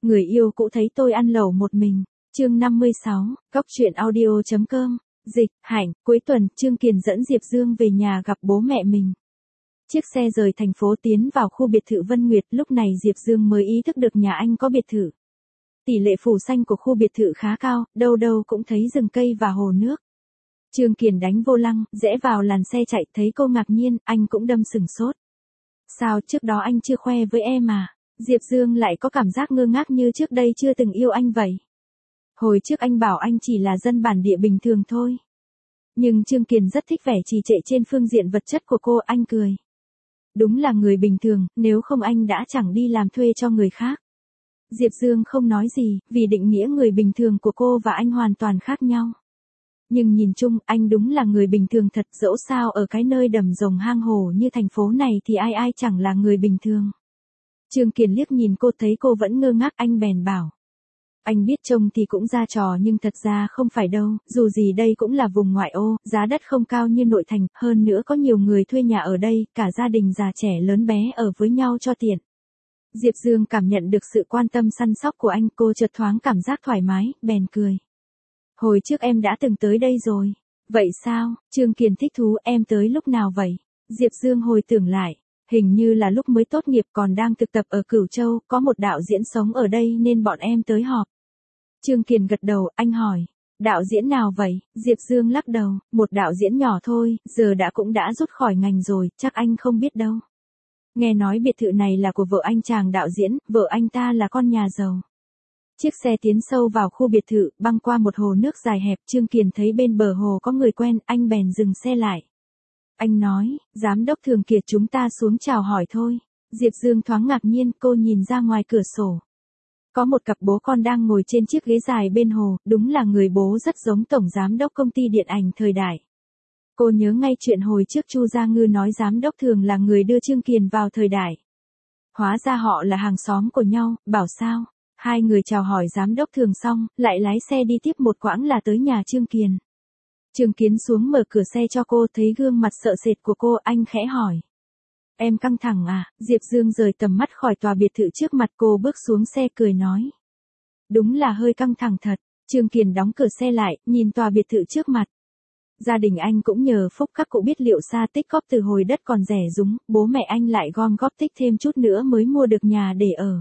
Người yêu cũ thấy tôi ăn lẩu một mình. Chương 56, Cóc truyện audio.com. Dịch, Hạnh, cuối tuần, Trương Kiền dẫn Diệp Dương về nhà gặp bố mẹ mình. Chiếc xe rời thành phố tiến vào khu biệt thự Vân Nguyệt, lúc này Diệp Dương mới ý thức được nhà anh có biệt thự. Tỷ lệ phủ xanh của khu biệt thự khá cao, đâu đâu cũng thấy rừng cây và hồ nước. Trương Kiền đánh vô lăng, rẽ vào làn xe chạy, thấy cô ngạc nhiên, anh cũng đâm sửng sốt. Sao trước đó anh chưa khoe với em à? Diệp Dương lại có cảm giác ngơ ngác như trước đây chưa từng yêu anh vậy. Hồi trước anh bảo anh chỉ là dân bản địa bình thường thôi. Nhưng Trương Kiền rất thích vẻ trì trệ trên phương diện vật chất của cô, anh cười. Đúng là người bình thường, nếu không anh đã chẳng đi làm thuê cho người khác. Diệp Dương không nói gì, vì định nghĩa người bình thường của cô và anh hoàn toàn khác nhau. Nhưng nhìn chung, anh đúng là người bình thường thật, dẫu sao ở cái nơi đầm rồng hang hồ như thành phố này thì ai ai chẳng là người bình thường. Trương Kiền liếc nhìn cô, thấy cô vẫn ngơ ngác, anh bèn bảo. Anh biết trông thì cũng ra trò nhưng thật ra không phải đâu, dù gì đây cũng là vùng ngoại ô, giá đất không cao như nội thành, hơn nữa có nhiều người thuê nhà ở đây, cả gia đình già trẻ lớn bé ở với nhau cho tiện. Diệp Dương cảm nhận được sự quan tâm săn sóc của anh, cô chợt thoáng cảm giác thoải mái, bèn cười. Hồi trước em đã từng tới đây rồi. Vậy sao? Trương Kiền thích thú, em tới lúc nào vậy? Diệp Dương hồi tưởng lại. Hình như là lúc mới tốt nghiệp còn đang thực tập ở Cửu Châu, có một đạo diễn sống ở đây nên bọn em tới họp. Trương Kiền gật đầu, anh hỏi. Đạo diễn nào vậy? Diệp Dương lắc đầu, một đạo diễn nhỏ thôi, giờ cũng đã rút khỏi ngành rồi, chắc anh không biết đâu. Nghe nói biệt thự này là của vợ anh chàng đạo diễn, vợ anh ta là con nhà giàu. Chiếc xe tiến sâu vào khu biệt thự, băng qua một hồ nước dài hẹp, Trương Kiền thấy bên bờ hồ có người quen, anh bèn dừng xe lại. Anh nói, giám đốc Thường Kiệt chúng ta xuống chào hỏi thôi. Diệp Dương thoáng ngạc nhiên, cô nhìn ra ngoài cửa sổ. Có một cặp bố con đang ngồi trên chiếc ghế dài bên hồ, đúng là người bố rất giống tổng giám đốc công ty điện ảnh thời đại. Cô nhớ ngay chuyện hồi trước Chu Gia Ngư nói giám đốc Thường là người đưa Trương Kiền vào thời đại. Hóa ra họ là hàng xóm của nhau, bảo sao? Hai người chào hỏi giám đốc Thường xong, lại lái xe đi tiếp một quãng là tới nhà Trương Kiền. Trương Kiến xuống mở cửa xe cho cô, thấy gương mặt sợ sệt của cô, anh khẽ hỏi. Em căng thẳng à? Diệp Dương rời tầm mắt khỏi tòa biệt thự trước mặt cô, bước xuống xe cười nói. Đúng là hơi căng thẳng thật. Trương Kiền đóng cửa xe lại, nhìn tòa biệt thự trước mặt. Gia đình anh cũng nhờ phúc các cụ biết liệu xa tích góp từ hồi đất còn rẻ rúng, bố mẹ anh lại gom góp tích thêm chút nữa mới mua được nhà để ở.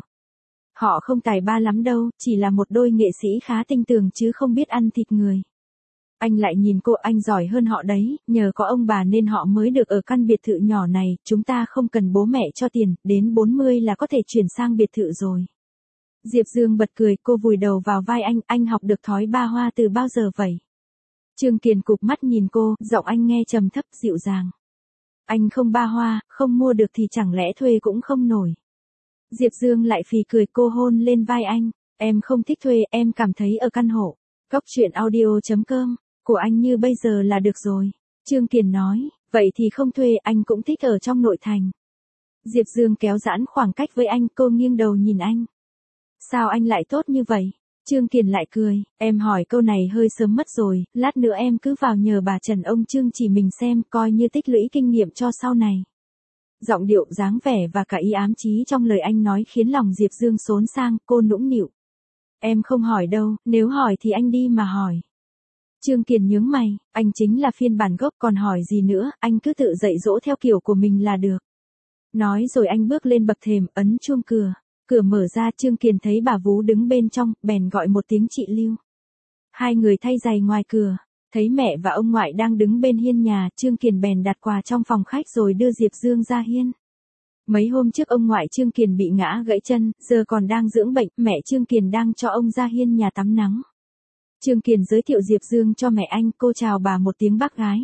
Họ không tài ba lắm đâu, chỉ là một đôi nghệ sĩ khá tinh tường chứ không biết ăn thịt người. Anh lại nhìn cô, anh giỏi hơn họ đấy, nhờ có ông bà nên họ mới được ở căn biệt thự nhỏ này, chúng ta không cần bố mẹ cho tiền, đến 40 là có thể chuyển sang biệt thự rồi. Diệp Dương bật cười, cô vùi đầu vào vai anh học được thói ba hoa từ bao giờ vậy? Trương Kiền cụp mắt nhìn cô, giọng anh nghe trầm thấp dịu dàng. Anh không ba hoa, không mua được thì chẳng lẽ thuê cũng không nổi. Diệp Dương lại phì cười, cô hôn lên vai anh. Em không thích thuê, em cảm thấy ở căn hộ. Cóc truyện audio.com. Của anh như bây giờ là được rồi. Trương Kiền nói, vậy thì không thuê, anh cũng thích ở trong nội thành. Diệp Dương kéo giãn khoảng cách với anh, cô nghiêng đầu nhìn anh. Sao anh lại tốt như vậy? Trương Kiền lại cười, em hỏi câu này hơi sớm mất rồi, lát nữa em cứ vào nhờ bà Trần ông Trương chỉ mình xem, coi như tích lũy kinh nghiệm cho sau này. Giọng điệu, dáng vẻ và cả ý ám chí trong lời anh nói khiến lòng Diệp Dương xốn sang, cô nũng nịu. Em không hỏi đâu, nếu hỏi thì anh đi mà hỏi. Trương Kiền nhướng mày, anh chính là phiên bản gốc còn hỏi gì nữa, anh cứ tự dạy dỗ theo kiểu của mình là được. Nói rồi anh bước lên bậc thềm, ấn chuông cửa. Cửa mở ra, Trương Kiền thấy bà Vú đứng bên trong, bèn gọi một tiếng chị Lưu. Hai người thay giày ngoài cửa, thấy mẹ và ông ngoại đang đứng bên hiên nhà, Trương Kiền bèn đặt quà trong phòng khách rồi đưa Diệp Dương ra hiên. Mấy hôm trước ông ngoại Trương Kiền bị ngã gãy chân, giờ còn đang dưỡng bệnh, mẹ Trương Kiền đang cho ông ra hiên nhà tắm nắng. Trương Kiền giới thiệu Diệp Dương cho mẹ anh, cô chào bà một tiếng bác gái.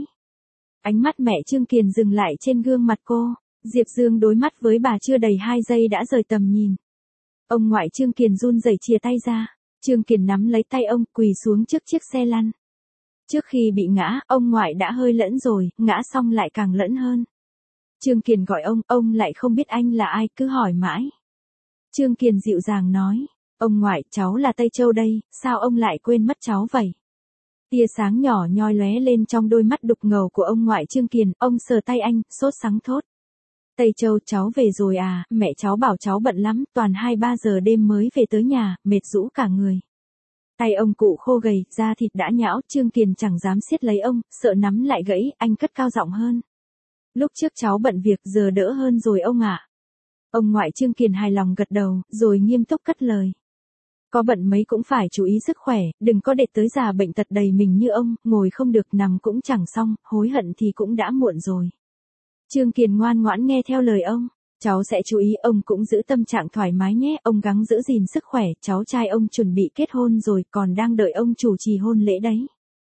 Ánh mắt mẹ Trương Kiền dừng lại trên gương mặt cô, Diệp Dương đối mắt với bà chưa đầy 2 giây đã rời tầm nhìn. Ông ngoại Trương Kiền run rẩy chìa tay ra, Trương Kiền nắm lấy tay ông, quỳ xuống trước chiếc xe lăn. Trước khi bị ngã, ông ngoại đã hơi lẫn rồi, ngã xong lại càng lẫn hơn. Trương Kiền gọi ông lại không biết anh là ai, cứ hỏi mãi. Trương Kiền dịu dàng nói, ông ngoại, cháu là Tây Châu đây, sao ông lại quên mất cháu vậy? Tia sáng nhỏ nhoi lóe lên trong đôi mắt đục ngầu của ông ngoại Trương Kiền, ông sờ tay anh, sốt sắng thốt. Tây Châu cháu về rồi à, mẹ cháu bảo cháu bận lắm, toàn 2-3 giờ đêm mới về tới nhà, mệt rũ cả người. Tay ông cụ khô gầy, da thịt đã nhão, Trương Kiền chẳng dám siết lấy ông, sợ nắm lại gãy, anh cất cao giọng hơn. Lúc trước cháu bận việc, giờ đỡ hơn rồi ông ạ. Ông ngoại Trương Kiền hài lòng gật đầu, rồi nghiêm túc cất lời. Có bận mấy cũng phải chú ý sức khỏe, đừng có để tới già bệnh tật đầy mình như ông, ngồi không được nằm cũng chẳng xong, hối hận thì cũng đã muộn rồi. Trương Kiền ngoan ngoãn nghe theo lời ông. Cháu sẽ chú ý, ông cũng giữ tâm trạng thoải mái nhé, ông gắng giữ gìn sức khỏe, cháu trai ông chuẩn bị kết hôn rồi, còn đang đợi ông chủ trì hôn lễ đấy.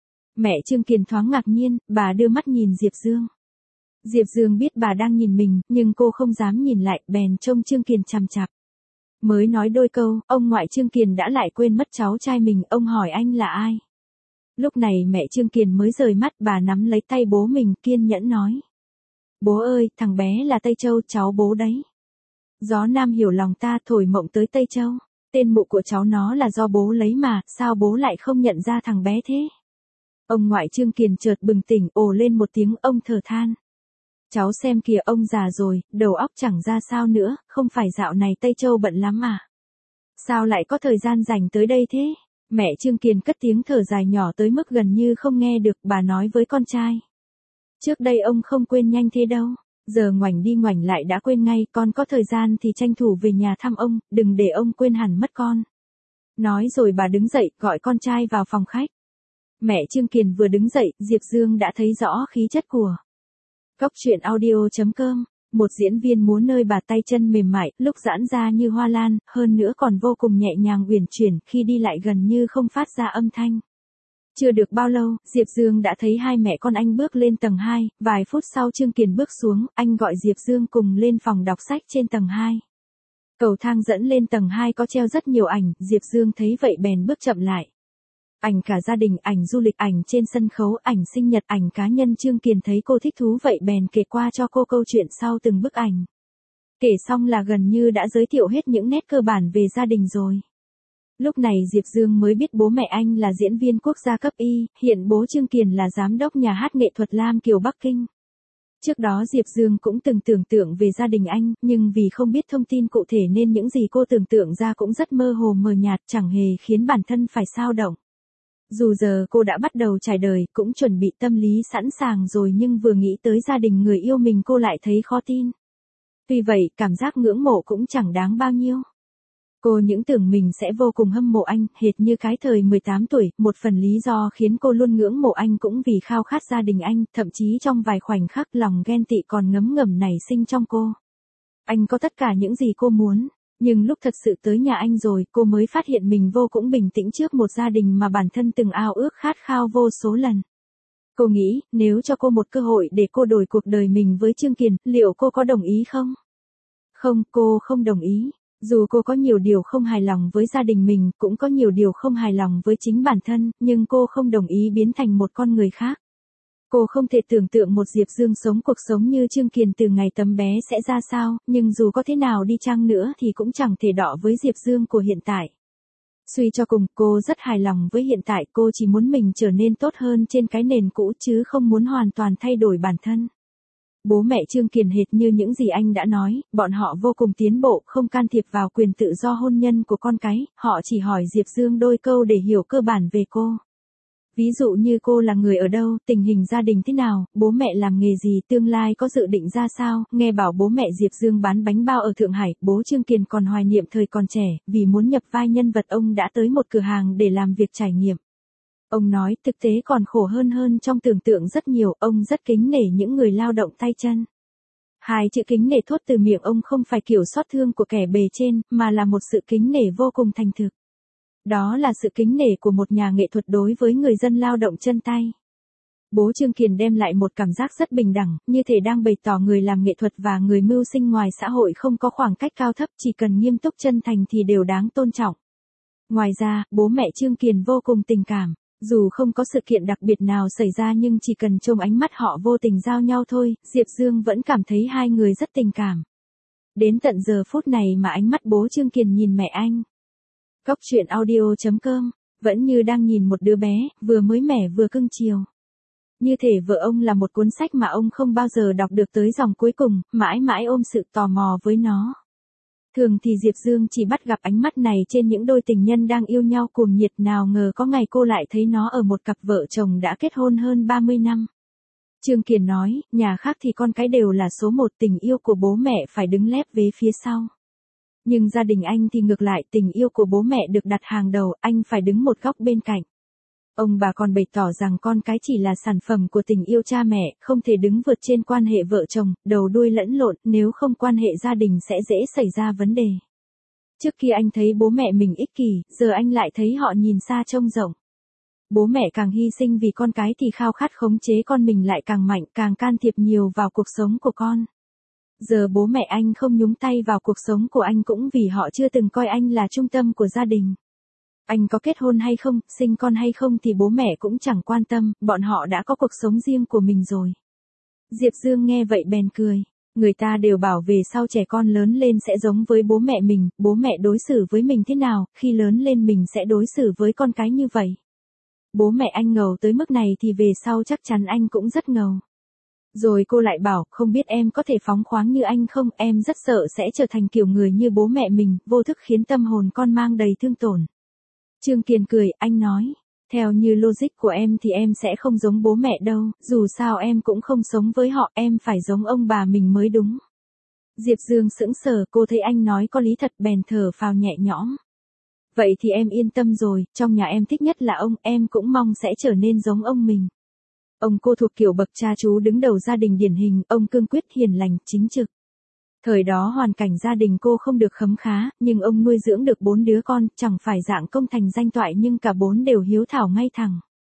Mẹ Trương Kiền thoáng ngạc nhiên, bà đưa mắt nhìn Diệp Dương. Diệp Dương biết bà đang nhìn mình, nhưng cô không dám nhìn lại, bèn trông Trương Kiền chằm chằm. Mới nói đôi câu, ông ngoại Trương Kiền đã lại quên mất cháu trai mình, ông hỏi anh là ai. Lúc này mẹ Trương Kiền mới rời mắt, bà nắm lấy tay bố mình, kiên nhẫn nói. Bố ơi, thằng bé là Tây Châu, cháu bố đấy. Gió Nam hiểu lòng ta, thổi mộng tới Tây Châu. Tên mụ của cháu nó là do bố lấy mà, sao bố lại không nhận ra thằng bé thế? Ông ngoại Trương Kiền chợt bừng tỉnh, ồ lên một tiếng, ông thở than. Cháu xem kìa, ông già rồi, đầu óc chẳng ra sao nữa, không phải dạo này Tây Châu bận lắm à? Sao lại có thời gian dành tới đây thế? Mẹ Trương Kiền cất tiếng thở dài nhỏ tới mức gần như không nghe được, bà nói với con trai. Trước đây ông không quên nhanh thế đâu, giờ ngoảnh đi ngoảnh lại đã quên ngay, con có thời gian thì tranh thủ về nhà thăm ông, đừng để ông quên hẳn mất con. Nói rồi bà đứng dậy, gọi con trai vào phòng khách. Mẹ Trương Kiền vừa đứng dậy, Diệp Dương đã thấy rõ khí chất của Cốc truyện audio.com, một diễn viên múa nơi bà tay chân mềm mại, lúc giãn ra như hoa lan, hơn nữa còn vô cùng nhẹ nhàng uyển chuyển, khi đi lại gần như không phát ra âm thanh. Chưa được bao lâu, Diệp Dương đã thấy hai mẹ con anh bước lên tầng 2, vài phút sau Trương Kiền bước xuống, anh gọi Diệp Dương cùng lên phòng đọc sách trên tầng 2. Cầu thang dẫn lên tầng 2 có treo rất nhiều ảnh, Diệp Dương thấy vậy bèn bước chậm lại. Ảnh cả gia đình, ảnh du lịch, ảnh trên sân khấu, ảnh sinh nhật, ảnh cá nhân. Trương Kiền thấy cô thích thú vậy bèn kể qua cho cô câu chuyện sau từng bức ảnh. Kể xong là gần như đã giới thiệu hết những nét cơ bản về gia đình rồi. Lúc này Diệp Dương mới biết bố mẹ anh là diễn viên quốc gia cấp Y, hiện bố Trương Kiền là giám đốc nhà hát nghệ thuật Lam Kiều Bắc Kinh. Trước đó Diệp Dương cũng từng tưởng tượng về gia đình anh, nhưng vì không biết thông tin cụ thể nên những gì cô tưởng tượng ra cũng rất mơ hồ mờ nhạt, chẳng hề khiến bản thân phải xao động. Dù giờ cô đã bắt đầu trải đời, cũng chuẩn bị tâm lý sẵn sàng rồi nhưng vừa nghĩ tới gia đình người yêu mình cô lại thấy khó tin. Tuy vậy, cảm giác ngưỡng mộ cũng chẳng đáng bao nhiêu. Cô những tưởng mình sẽ vô cùng hâm mộ anh, hệt như cái thời 18 tuổi, một phần lý do khiến cô luôn ngưỡng mộ anh cũng vì khao khát gia đình anh, thậm chí trong vài khoảnh khắc lòng ghen tị còn ngấm ngầm nảy sinh trong cô. Anh có tất cả những gì cô muốn, nhưng lúc thật sự tới nhà anh rồi, cô mới phát hiện mình vô cùng bình tĩnh trước một gia đình mà bản thân từng ao ước khát khao vô số lần. Cô nghĩ, nếu cho cô một cơ hội để cô đổi cuộc đời mình với Trương Kiền, liệu cô có đồng ý không? Không, cô không đồng ý. Dù cô có nhiều điều không hài lòng với gia đình mình, cũng có nhiều điều không hài lòng với chính bản thân, nhưng cô không đồng ý biến thành một con người khác. Cô không thể tưởng tượng một Diệp Dương sống cuộc sống như Trương Kiền từ ngày tấm bé sẽ ra sao, nhưng dù có thế nào đi chăng nữa thì cũng chẳng thể đọ với Diệp Dương của hiện tại. Suy cho cùng, cô rất hài lòng với hiện tại, cô chỉ muốn mình trở nên tốt hơn trên cái nền cũ chứ không muốn hoàn toàn thay đổi bản thân. Bố mẹ Trương Kiền hệt như những gì anh đã nói, bọn họ vô cùng tiến bộ, không can thiệp vào quyền tự do hôn nhân của con cái, họ chỉ hỏi Diệp Dương đôi câu để hiểu cơ bản về cô. Ví dụ như cô là người ở đâu, tình hình gia đình thế nào, bố mẹ làm nghề gì, tương lai có dự định ra sao. Nghe bảo bố mẹ Diệp Dương bán bánh bao ở Thượng Hải, bố Trương Kiền còn hoài niệm thời còn trẻ, vì muốn nhập vai nhân vật ông đã tới một cửa hàng để làm việc trải nghiệm. Ông nói thực tế còn khổ hơn trong tưởng tượng rất nhiều, ông rất kính nể những người lao động tay chân. Hai chữ kính nể thốt từ miệng ông không phải kiểu xót thương của kẻ bề trên, mà là một sự kính nể vô cùng thành thực. Đó là sự kính nể của một nhà nghệ thuật đối với người dân lao động chân tay. Bố Trương Kiền đem lại một cảm giác rất bình đẳng, như thể đang bày tỏ người làm nghệ thuật và người mưu sinh ngoài xã hội không có khoảng cách cao thấp, chỉ cần nghiêm túc chân thành thì đều đáng tôn trọng. Ngoài ra, bố mẹ Trương Kiền vô cùng tình cảm. Dù không có sự kiện đặc biệt nào xảy ra nhưng chỉ cần trông ánh mắt họ vô tình giao nhau thôi, Diệp Dương vẫn cảm thấy hai người rất tình cảm. Đến tận giờ phút này mà ánh mắt bố Trương Kiền nhìn mẹ anh. Cốc truyện audio.com, vẫn như đang nhìn một đứa bé, vừa mới mẻ vừa cưng chiều. Như thể vợ ông là một cuốn sách mà ông không bao giờ đọc được tới dòng cuối cùng, mãi mãi ôm sự tò mò với nó. Thường thì Diệp Dương chỉ bắt gặp ánh mắt này trên những đôi tình nhân đang yêu nhau cuồng nhiệt, nào ngờ có ngày cô lại thấy nó ở một cặp vợ chồng đã kết hôn hơn 30 năm. Trương Kiền nói, nhà khác thì con cái đều là số một, tình yêu của bố mẹ phải đứng lép vế phía sau. Nhưng gia đình anh thì ngược lại, tình yêu của bố mẹ được đặt hàng đầu, anh phải đứng một góc bên cạnh. Ông bà còn bày tỏ rằng con cái chỉ là sản phẩm của tình yêu cha mẹ, không thể đứng vượt trên quan hệ vợ chồng, đầu đuôi lẫn lộn, nếu không quan hệ gia đình sẽ dễ xảy ra vấn đề. Trước kia anh thấy bố mẹ mình ích kỷ, giờ anh lại thấy họ nhìn xa trông rộng. Bố mẹ càng hy sinh vì con cái thì khao khát khống chế con mình lại càng mạnh, càng can thiệp nhiều vào cuộc sống của con. Giờ bố mẹ anh không nhúng tay vào cuộc sống của anh cũng vì họ chưa từng coi anh là trung tâm của gia đình. Anh có kết hôn hay không, sinh con hay không thì bố mẹ cũng chẳng quan tâm, bọn họ đã có cuộc sống riêng của mình rồi. Diệp Dương nghe vậy bèn cười. Người ta đều bảo về sau trẻ con lớn lên sẽ giống với bố mẹ mình, bố mẹ đối xử với mình thế nào, khi lớn lên mình sẽ đối xử với con cái như vậy. Bố mẹ anh ngầu tới mức này thì về sau chắc chắn anh cũng rất ngầu. Rồi cô lại bảo, không biết em có thể phóng khoáng như anh không, em rất sợ sẽ trở thành kiểu người như bố mẹ mình, vô thức khiến tâm hồn con mang đầy thương tổn. Trương Kiền cười, anh nói, theo như logic của em thì em sẽ không giống bố mẹ đâu, dù sao em cũng không sống với họ, em phải giống ông bà mình mới đúng. Diệp Dương sững sờ, cô thấy anh nói có lý thật bèn thở phào nhẹ nhõm. Vậy thì em yên tâm rồi, trong nhà em thích nhất là ông, em cũng mong sẽ trở nên giống ông mình. Ông cô thuộc kiểu bậc cha chú đứng đầu gia đình điển hình, ông cương quyết hiền lành, chính trực. Thời đó hoàn cảnh gia đình cô không được khấm khá, nhưng ông nuôi dưỡng được 4 đứa con, chẳng phải dạng công thành danh toại nhưng cả 4 đều hiếu thảo ngay thẳng.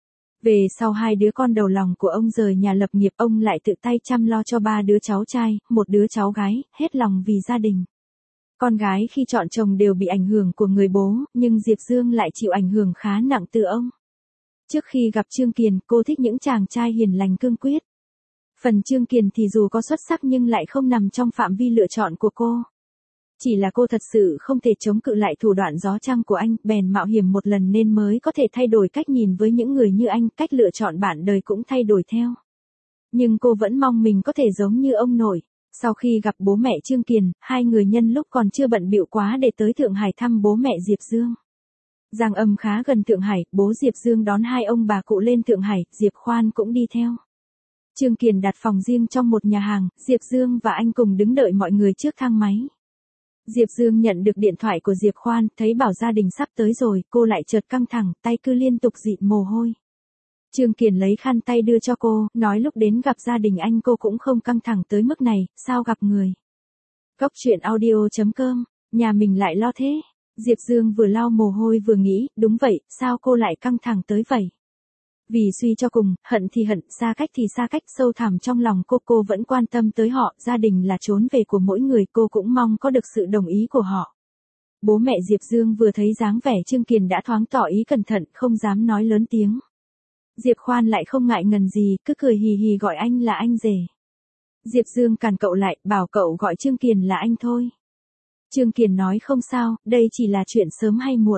Về sau 2 đứa con đầu lòng của ông rời nhà lập nghiệp, ông lại tự tay chăm lo cho 3 đứa cháu trai, 1 đứa cháu gái, hết lòng vì gia đình. Con gái khi chọn chồng đều bị ảnh hưởng của người bố, nhưng Diệp Dương lại chịu ảnh hưởng khá nặng từ ông. Trước khi gặp Trương Kiền, cô thích những chàng trai hiền lành cương quyết. Phần Trương Kiền thì dù có xuất sắc nhưng lại không nằm trong phạm vi lựa chọn của cô. Chỉ là cô thật sự không thể chống cự lại thủ đoạn gió trăng của anh, bèn mạo hiểm một lần nên mới có thể thay đổi cách nhìn với những người như anh, cách lựa chọn bạn đời cũng thay đổi theo. Nhưng cô vẫn mong mình có thể giống như ông nội. Sau khi gặp bố mẹ Trương Kiền, hai người nhân lúc còn chưa bận bịu quá để tới Thượng Hải thăm bố mẹ Diệp Dương. Giang Âm khá gần Thượng Hải, bố Diệp Dương đón hai ông bà cụ lên Thượng Hải, Diệp Khoan cũng đi theo. Trương Kiền đặt phòng riêng trong một nhà hàng, Diệp Dương và anh cùng đứng đợi mọi người trước thang máy. Diệp Dương nhận được điện thoại của Diệp Khoan, thấy bảo gia đình sắp tới rồi, cô lại chợt căng thẳng, tay cứ liên tục dịn mồ hôi. Trương Kiền lấy khăn tay đưa cho cô, nói lúc đến gặp gia đình anh cô cũng không căng thẳng tới mức này, sao gặp người. Góc truyện audio.com, nhà mình lại lo thế. Diệp Dương vừa lau mồ hôi vừa nghĩ, đúng vậy, sao cô lại căng thẳng tới vậy? Vì suy cho cùng, hận thì hận, xa cách thì xa cách, sâu thẳm trong lòng cô vẫn quan tâm tới họ, gia đình là chốn về của mỗi người, cô cũng mong có được sự đồng ý của họ. Bố mẹ Diệp Dương vừa thấy dáng vẻ Trương Kiền đã thoáng tỏ ý cẩn thận, không dám nói lớn tiếng. Diệp Khoan lại không ngại ngần gì, cứ cười hì hì gọi anh là anh rể. Diệp Dương cản cậu lại, bảo cậu gọi Trương Kiền là anh thôi. Trương Kiền nói không sao, đây chỉ là chuyện sớm hay muộn.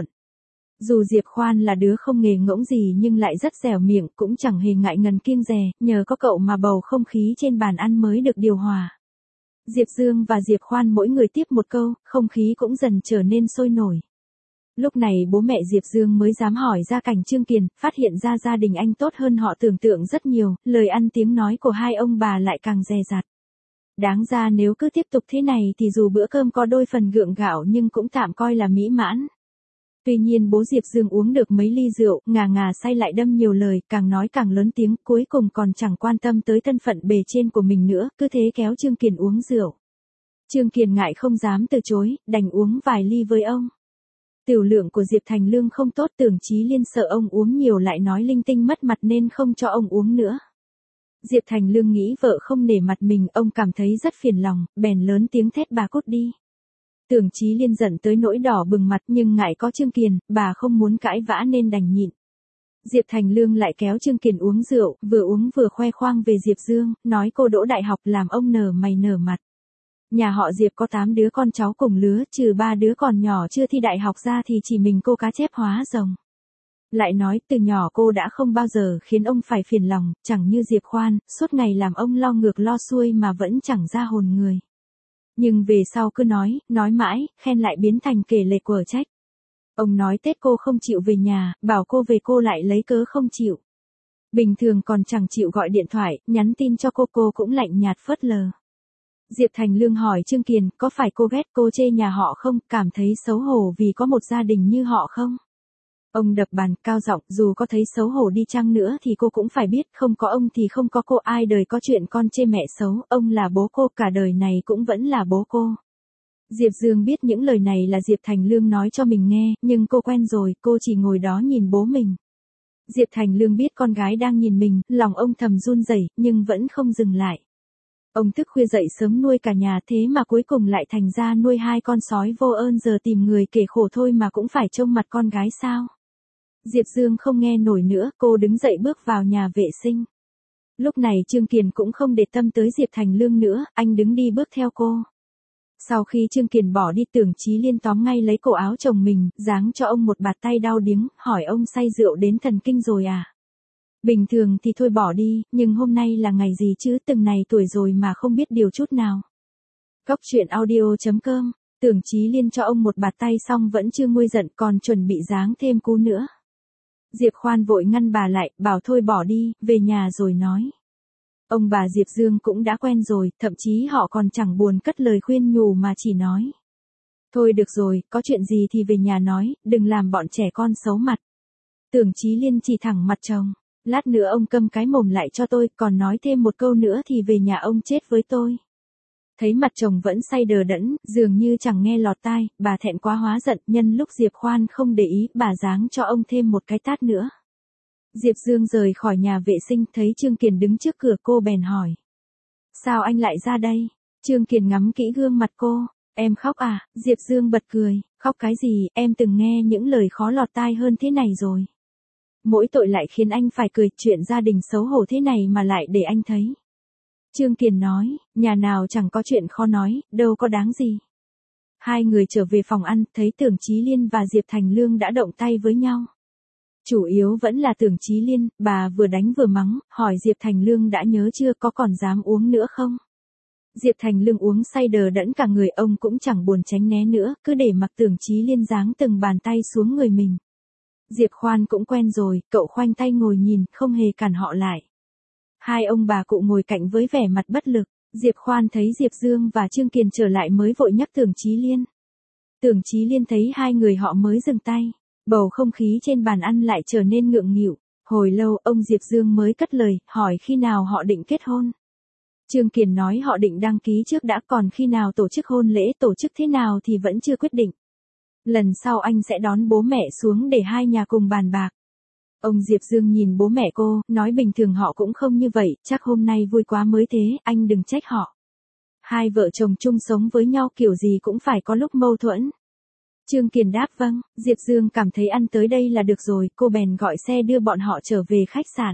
Dù Diệp Khoan là đứa không nghề ngỗng gì nhưng lại rất dẻo miệng, cũng chẳng hề ngại ngần kiêng dè, nhờ có cậu mà bầu không khí trên bàn ăn mới được điều hòa. Diệp Dương và Diệp Khoan mỗi người tiếp một câu, không khí cũng dần trở nên sôi nổi. Lúc này bố mẹ Diệp Dương mới dám hỏi ra cảnh Trương Kiền, phát hiện ra gia đình anh tốt hơn họ tưởng tượng rất nhiều, lời ăn tiếng nói của hai ông bà lại càng dè dặt. Đáng ra nếu cứ tiếp tục thế này thì dù bữa cơm có đôi phần gượng gạo nhưng cũng tạm coi là mỹ mãn. Tuy nhiên bố Diệp Dương uống được mấy ly rượu, ngà ngà say lại đâm nhiều lời, càng nói càng lớn tiếng, cuối cùng còn chẳng quan tâm tới thân phận bề trên của mình nữa, cứ thế kéo Trương Kiền uống rượu. Trương Kiền ngại không dám từ chối, đành uống vài ly với ông. Tiểu lượng của Diệp Thành Lương không tốt, Tưởng Chí Liên sợ ông uống nhiều lại nói linh tinh mất mặt nên không cho ông uống nữa. Diệp Thành Lương nghĩ vợ không nể mặt mình, ông cảm thấy rất phiền lòng, bèn lớn tiếng thét bà cút đi. Tưởng Chí Liên giận tới nỗi đỏ bừng mặt nhưng ngại có Trương Kiền, bà không muốn cãi vã nên đành nhịn. Diệp Thành Lương lại kéo Trương Kiền uống rượu, vừa uống vừa khoe khoang về Diệp Dương, nói cô đỗ đại học làm ông nở mày nở mặt. Nhà họ Diệp có 8 đứa con cháu cùng lứa, trừ 3 đứa còn nhỏ chưa thi đại học ra thì chỉ mình cô cá chép hóa rồng. Lại nói từ nhỏ cô đã không bao giờ khiến ông phải phiền lòng, chẳng như Diệp Khoan, suốt ngày làm ông lo ngược lo xuôi mà vẫn chẳng ra hồn người. Nhưng về sau cứ nói mãi, khen lại biến thành kể lể quở trách. Ông nói Tết cô không chịu về nhà, bảo cô về cô lại lấy cớ không chịu. Bình thường còn chẳng chịu gọi điện thoại, nhắn tin cho cô cũng lạnh nhạt phớt lờ. Diệp Thành Lương hỏi Trương Kiền, có phải cô ghét cô chê nhà họ không, cảm thấy xấu hổ vì có một gia đình như họ không? Ông đập bàn cao giọng, dù có thấy xấu hổ đi chăng nữa thì cô cũng phải biết, không có ông thì không có cô, ai đời có chuyện con chê mẹ xấu, ông là bố cô, cả đời này cũng vẫn là bố cô. Diệp Dương biết những lời này là Diệp Thành Lương nói cho mình nghe, nhưng cô quen rồi, cô chỉ ngồi đó nhìn bố mình. Diệp Thành Lương biết con gái đang nhìn mình, lòng ông thầm run rẩy, nhưng vẫn không dừng lại. Ông thức khuya dậy sớm nuôi cả nhà, thế mà cuối cùng lại thành ra nuôi hai con sói vô ơn, giờ tìm người kể khổ thôi mà cũng phải trông mặt con gái sao? Diệp Dương không nghe nổi nữa, cô đứng dậy bước vào nhà vệ sinh. Lúc này Trương Kiền cũng không để tâm tới Diệp Thành Lương nữa, anh đứng đi bước theo cô. Sau khi Trương Kiền bỏ đi, Tưởng Chí Liên tóm ngay lấy cổ áo chồng mình, giáng cho ông một bạt tay đau điếng, hỏi ông say rượu đến thần kinh rồi à? Bình thường thì thôi bỏ đi, nhưng hôm nay là ngày gì chứ, từng này tuổi rồi mà không biết điều chút nào. Góc truyện audio.com, Tưởng Chí Liên cho ông một bạt tay xong vẫn chưa nguôi giận, còn chuẩn bị giáng thêm cú nữa. Diệp Khoan vội ngăn bà lại, bảo thôi bỏ đi, về nhà rồi nói. Ông bà Diệp Dương cũng đã quen rồi, thậm chí họ còn chẳng buồn cất lời khuyên nhủ mà chỉ nói. Thôi được rồi, có chuyện gì thì về nhà nói, đừng làm bọn trẻ con xấu mặt. Tưởng Chí Liên chỉ thẳng mặt chồng, lát nữa ông câm cái mồm lại cho tôi, còn nói thêm một câu nữa thì về nhà ông chết với tôi. Thấy mặt chồng vẫn say đờ đẫn, dường như chẳng nghe lọt tai, bà thẹn quá hóa giận, nhân lúc Diệp Khoan không để ý, bà giáng cho ông thêm một cái tát nữa. Diệp Dương rời khỏi nhà vệ sinh, thấy Trương Kiền đứng trước cửa, cô bèn hỏi. Sao anh lại ra đây? Trương Kiền ngắm kỹ gương mặt cô. Em khóc à? Diệp Dương bật cười. Khóc cái gì, em từng nghe những lời khó lọt tai hơn thế này rồi. Mỗi tội lại khiến anh phải cười, chuyện gia đình xấu hổ thế này mà lại để anh thấy. Trương Kiền nói, nhà nào chẳng có chuyện khó nói, đâu có đáng gì. Hai người trở về phòng ăn, thấy Tưởng Chí Liên và Diệp Thành Lương đã động tay với nhau. Chủ yếu vẫn là Tưởng Chí Liên, bà vừa đánh vừa mắng, hỏi Diệp Thành Lương đã nhớ chưa, có còn dám uống nữa không? Diệp Thành Lương uống say đờ đẫn cả người, ông cũng chẳng buồn tránh né nữa, cứ để mặc Tưởng Chí Liên giáng từng bàn tay xuống người mình. Diệp Khoan cũng quen rồi, cậu khoanh tay ngồi nhìn, không hề cản họ lại. Hai ông bà cụ ngồi cạnh với vẻ mặt bất lực. Diệp Khoan thấy Diệp Dương và Trương Kiền trở lại mới vội nhắc Tưởng Chí Liên. Tưởng Chí Liên thấy hai người họ mới dừng tay. Bầu không khí trên bàn ăn lại trở nên ngượng nghịu. Hồi lâu ông Diệp Dương mới cất lời, hỏi khi nào họ định kết hôn. Trương Kiền nói họ định đăng ký trước đã, còn khi nào tổ chức hôn lễ, tổ chức thế nào thì vẫn chưa quyết định. Lần sau anh sẽ đón bố mẹ xuống để hai nhà cùng bàn bạc. Ông Diệp Dương nhìn bố mẹ cô, nói bình thường họ cũng không như vậy, chắc hôm nay vui quá mới thế, anh đừng trách họ. Hai vợ chồng chung sống với nhau kiểu gì cũng phải có lúc mâu thuẫn. Trương Kiền đáp vâng, Diệp Dương cảm thấy ăn tới đây là được rồi, cô bèn gọi xe đưa bọn họ trở về khách sạn.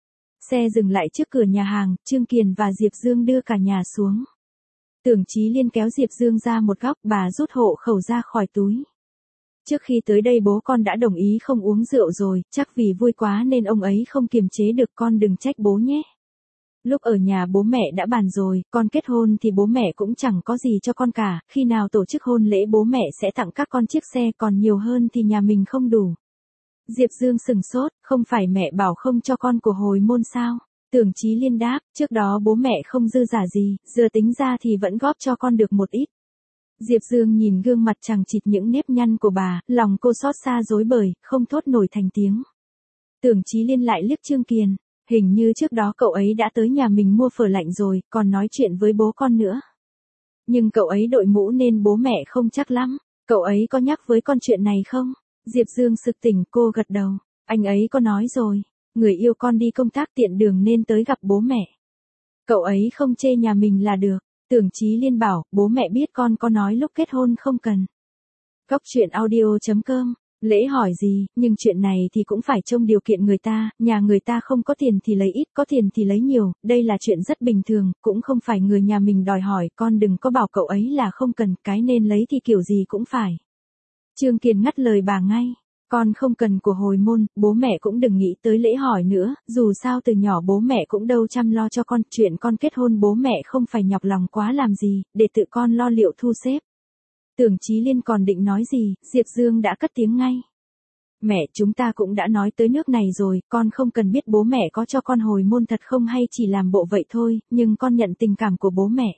Xe dừng lại trước cửa nhà hàng, Trương Kiền và Diệp Dương đưa cả nhà xuống. Tưởng Chí Liên kéo Diệp Dương ra một góc, bà rút hộ khẩu ra khỏi túi. Trước khi tới đây bố con đã đồng ý không uống rượu rồi, chắc vì vui quá nên ông ấy không kiềm chế được, con đừng trách bố nhé. Lúc ở nhà bố mẹ đã bàn rồi, con kết hôn thì bố mẹ cũng chẳng có gì cho con cả, khi nào tổ chức hôn lễ bố mẹ sẽ tặng các con chiếc xe, còn nhiều hơn thì nhà mình không đủ. Diệp Dương sừng sốt, không phải mẹ bảo không cho con của hồi môn sao? Tưởng Chí Liên đáp, trước đó bố mẹ không dư giả gì, giờ tính ra thì vẫn góp cho con được một ít. Diệp Dương nhìn gương mặt chằng chịt những nếp nhăn của bà, lòng cô xót xa rối bời, không thốt nổi thành tiếng. Tưởng Chí Liên lại liếc Trương Kiền, hình như trước đó cậu ấy đã tới nhà mình mua phở lạnh rồi, còn nói chuyện với bố con nữa. Nhưng cậu ấy đội mũ nên bố mẹ không chắc lắm, cậu ấy có nhắc với con chuyện này không? Diệp Dương sực tỉnh, cô gật đầu, anh ấy có nói rồi, người yêu con đi công tác tiện đường nên tới gặp bố mẹ. Cậu ấy không chê nhà mình là được. Tưởng Chí Liên bảo, bố mẹ biết con có nói lúc kết hôn không cần. Góc truyện audio.com, lễ hỏi gì, nhưng chuyện này thì cũng phải trông điều kiện người ta, nhà người ta không có tiền thì lấy ít, có tiền thì lấy nhiều, đây là chuyện rất bình thường, cũng không phải người nhà mình đòi hỏi, con đừng có bảo cậu ấy là không cần, cái nên lấy thì kiểu gì cũng phải. Trương Kiền ngắt lời bà ngay, Con không cần của hồi môn, bố mẹ cũng đừng nghĩ tới lễ hỏi nữa, dù sao từ nhỏ bố mẹ cũng đâu chăm lo cho con, chuyện con kết hôn bố mẹ không phải nhọc lòng quá làm gì, để tự con lo liệu thu xếp. Tưởng Chí Liên còn định nói gì, Diệp Dương đã cất tiếng ngay. Mẹ, chúng ta cũng đã nói tới nước này rồi, con không cần biết bố mẹ có cho con hồi môn thật không hay chỉ làm bộ vậy thôi, nhưng con nhận tình cảm của bố mẹ.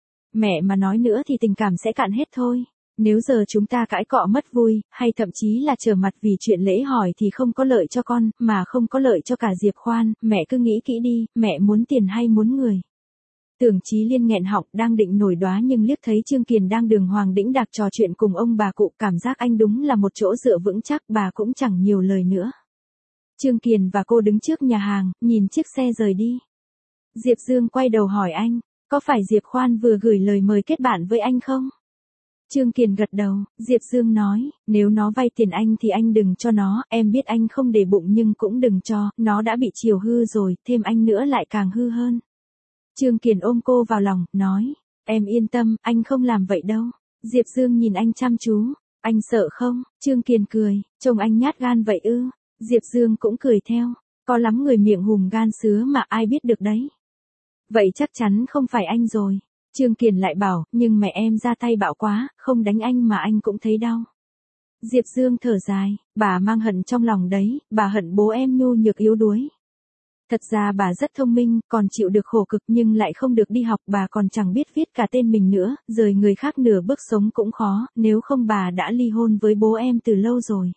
Mẹ mà nói nữa thì tình cảm sẽ cạn hết thôi. Nếu giờ chúng ta cãi cọ mất vui, hay thậm chí là trở mặt vì chuyện lễ hỏi thì không có lợi cho con, mà không có lợi cho cả Diệp Khoan, mẹ cứ nghĩ kỹ đi, mẹ muốn tiền hay muốn người. Tưởng Chí Liên nghẹn họng đang định nổi đoá nhưng liếc thấy Trương Kiền đang đường hoàng đĩnh đạc trò chuyện cùng ông bà cụ, cảm giác anh đúng là một chỗ dựa vững chắc, bà cũng chẳng nhiều lời nữa. Trương Kiền và cô đứng trước nhà hàng, nhìn chiếc xe rời đi. Diệp Dương quay đầu hỏi anh, có phải Diệp Khoan vừa gửi lời mời kết bạn với anh không? Trương Kiền gật đầu, Diệp Dương nói, nếu nó vay tiền anh thì anh đừng cho nó, em biết anh không để bụng nhưng cũng đừng cho, nó đã bị chiều hư rồi, thêm anh nữa lại càng hư hơn. Trương Kiền ôm cô vào lòng, nói, em yên tâm, anh không làm vậy đâu. Diệp Dương nhìn anh chăm chú, anh sợ không? Trương Kiền cười, trông anh nhát gan vậy ư? Diệp Dương cũng cười theo, có lắm người miệng hùm gan sứa mà ai biết được đấy. Vậy chắc chắn không phải anh rồi. Trương Kiền lại bảo, nhưng mẹ em ra tay bạo quá, không đánh anh mà anh cũng thấy đau. Diệp Dương thở dài, bà mang hận trong lòng đấy, bà hận bố em nhu nhược yếu đuối. Thật ra bà rất thông minh, còn chịu được khổ cực nhưng lại không được đi học, bà còn chẳng biết viết cả tên mình nữa, rời người khác nửa bước sống cũng khó, nếu không bà đã ly hôn với bố em từ lâu rồi.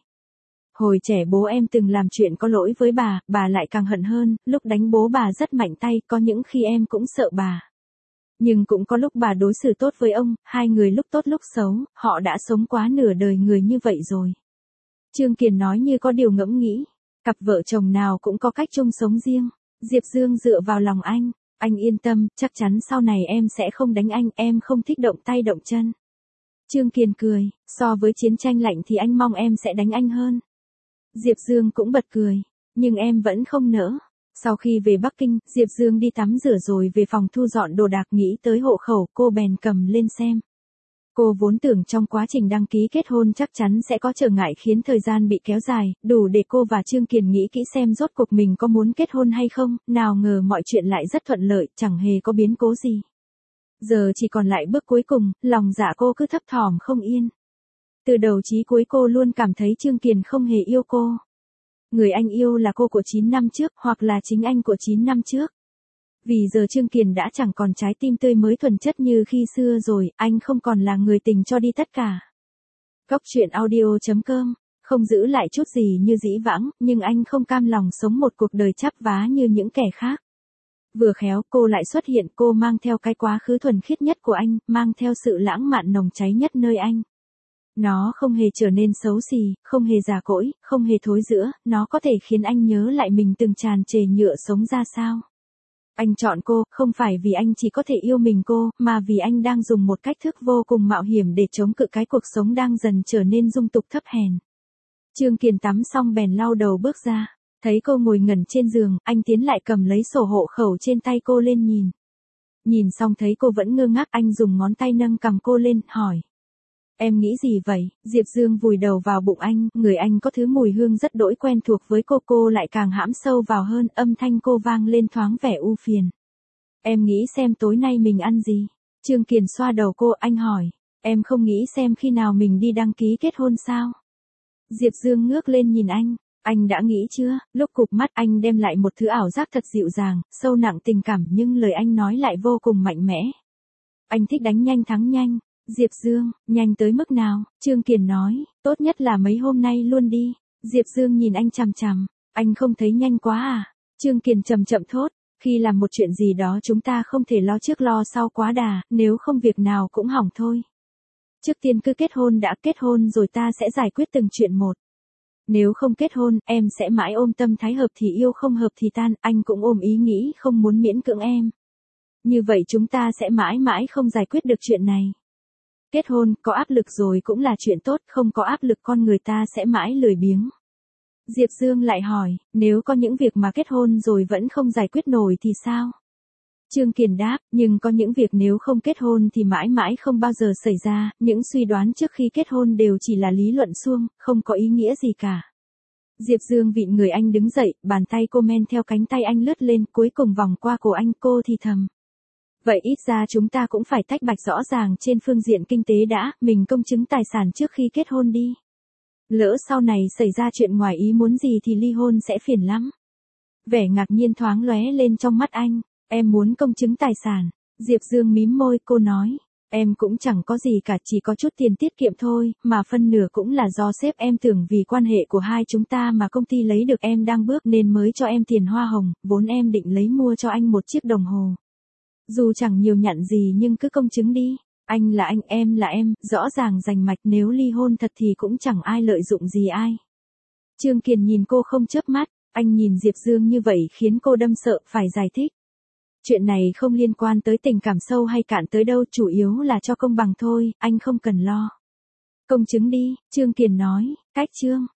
Hồi trẻ bố em từng làm chuyện có lỗi với bà lại càng hận hơn, lúc đánh bố bà rất mạnh tay, có những khi em cũng sợ bà. Nhưng cũng có lúc bà đối xử tốt với ông, hai người lúc tốt lúc xấu, họ đã sống quá nửa đời người như vậy rồi. Trương Kiền nói như có điều ngẫm nghĩ. Cặp vợ chồng nào cũng có cách chung sống riêng. Diệp Dương dựa vào lòng anh yên tâm, chắc chắn sau này em sẽ không đánh anh, em không thích động tay động chân. Trương Kiền cười, so với chiến tranh lạnh thì anh mong em sẽ đánh anh hơn. Diệp Dương cũng bật cười, nhưng em vẫn không nỡ. Sau khi về Bắc Kinh, Diệp Dương đi tắm rửa rồi về phòng thu dọn đồ đạc nghĩ tới hộ khẩu, cô bèn cầm lên xem. Cô vốn tưởng trong quá trình đăng ký kết hôn chắc chắn sẽ có trở ngại khiến thời gian bị kéo dài, đủ để cô và Trương Kiền nghĩ kỹ xem rốt cuộc mình có muốn kết hôn hay không, nào ngờ mọi chuyện lại rất thuận lợi, chẳng hề có biến cố gì. Giờ chỉ còn lại bước cuối cùng, lòng dạ cô cứ thấp thỏm không yên. Từ đầu chí cuối cô luôn cảm thấy Trương Kiền không hề yêu cô. Người anh yêu là cô của 9 năm trước, hoặc là chính anh của 9 năm trước. Vì giờ Trương Kiền đã chẳng còn trái tim tươi mới thuần chất như khi xưa rồi, anh không còn là người tình cho đi tất cả. Góc truyện audio.com, không giữ lại chút gì như dĩ vãng, nhưng anh không cam lòng sống một cuộc đời chắp vá như những kẻ khác. Vừa khéo cô lại xuất hiện, cô mang theo cái quá khứ thuần khiết nhất của anh, mang theo sự lãng mạn nồng cháy nhất nơi anh. Nó không hề trở nên xấu xì, không hề già cỗi, không hề thối rữa, nó có thể khiến anh nhớ lại mình từng tràn trề nhựa sống ra sao. Anh chọn cô, không phải vì anh chỉ có thể yêu mình cô, mà vì anh đang dùng một cách thức vô cùng mạo hiểm để chống cự cái cuộc sống đang dần trở nên dung tục thấp hèn. Trương Kiền tắm xong bèn lau đầu bước ra. Thấy cô ngồi ngẩn trên giường, anh tiến lại cầm lấy sổ hộ khẩu trên tay cô lên nhìn. Nhìn xong thấy cô vẫn ngơ ngác, anh dùng ngón tay nâng cằm cô lên, hỏi. Em nghĩ gì vậy? Diệp Dương vùi đầu vào bụng anh, người anh có thứ mùi hương rất đỗi quen thuộc với cô lại càng hãm sâu vào hơn, âm thanh cô vang lên thoáng vẻ u phiền. Em nghĩ xem tối nay mình ăn gì? Trương Kiền xoa đầu cô, anh hỏi. Em không nghĩ xem khi nào mình đi đăng ký kết hôn sao? Diệp Dương ngước lên nhìn anh đã nghĩ chưa? Lúc cụp mắt anh đem lại một thứ ảo giác thật dịu dàng, sâu nặng tình cảm nhưng lời anh nói lại vô cùng mạnh mẽ. Anh thích đánh nhanh thắng nhanh. Diệp Dương, nhanh tới mức nào? Trương Kiền nói, tốt nhất là mấy hôm nay luôn đi. Diệp Dương nhìn anh chằm chằm, anh không thấy nhanh quá à? Trương Kiền chậm chậm thốt, khi làm một chuyện gì đó chúng ta không thể lo trước lo sau quá đà, nếu không việc nào cũng hỏng thôi. Trước tiên cứ kết hôn đã, kết hôn rồi ta sẽ giải quyết từng chuyện một. Nếu không kết hôn, em sẽ mãi ôm tâm thái hợp thì yêu không hợp thì tan, anh cũng ôm ý nghĩ không muốn miễn cưỡng em. Như vậy chúng ta sẽ mãi mãi không giải quyết được chuyện này. Kết hôn, có áp lực rồi cũng là chuyện tốt, không có áp lực con người ta sẽ mãi lười biếng. Diệp Dương lại hỏi, nếu có những việc mà kết hôn rồi vẫn không giải quyết nổi thì sao? Trương Kiền đáp, nhưng có những việc nếu không kết hôn thì mãi mãi không bao giờ xảy ra, những suy đoán trước khi kết hôn đều chỉ là lý luận suông, không có ý nghĩa gì cả. Diệp Dương vịn người anh đứng dậy, bàn tay cô men theo cánh tay anh lướt lên, cuối cùng vòng qua cổ anh, cô thì thầm. Vậy ít ra chúng ta cũng phải tách bạch rõ ràng trên phương diện kinh tế đã, mình công chứng tài sản trước khi kết hôn đi. Lỡ sau này xảy ra chuyện ngoài ý muốn gì thì ly hôn sẽ phiền lắm. Vẻ ngạc nhiên thoáng lóe lên trong mắt anh, em muốn công chứng tài sản. Diệp Dương mím môi, cô nói, em cũng chẳng có gì cả, chỉ có chút tiền tiết kiệm thôi, mà phân nửa cũng là do sếp em tưởng vì quan hệ của hai chúng ta mà công ty lấy được em đang bước nên mới cho em tiền hoa hồng, vốn em định lấy mua cho anh một chiếc đồng hồ. Dù chẳng nhiều nhặn gì nhưng cứ công chứng đi, anh là anh, em là em, rõ ràng rành mạch, nếu ly hôn thật thì cũng chẳng ai lợi dụng gì ai. Trương Kiền nhìn cô không chớp mắt, anh nhìn Diệp Dương như vậy khiến cô đâm sợ, phải giải thích. Chuyện này không liên quan tới tình cảm sâu hay cạn tới đâu, chủ yếu là cho công bằng thôi, anh không cần lo. Công chứng đi, Trương Kiền nói, cách Trương.